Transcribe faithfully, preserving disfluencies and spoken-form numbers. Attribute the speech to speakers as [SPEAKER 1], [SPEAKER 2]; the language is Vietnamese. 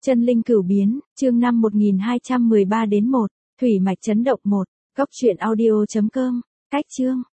[SPEAKER 1] Chân linh cửu biến, chương năm một nghìn hai trăm mười ba đến một, thủy mạch chấn động một, góc truyện audio chấm com, cách chương,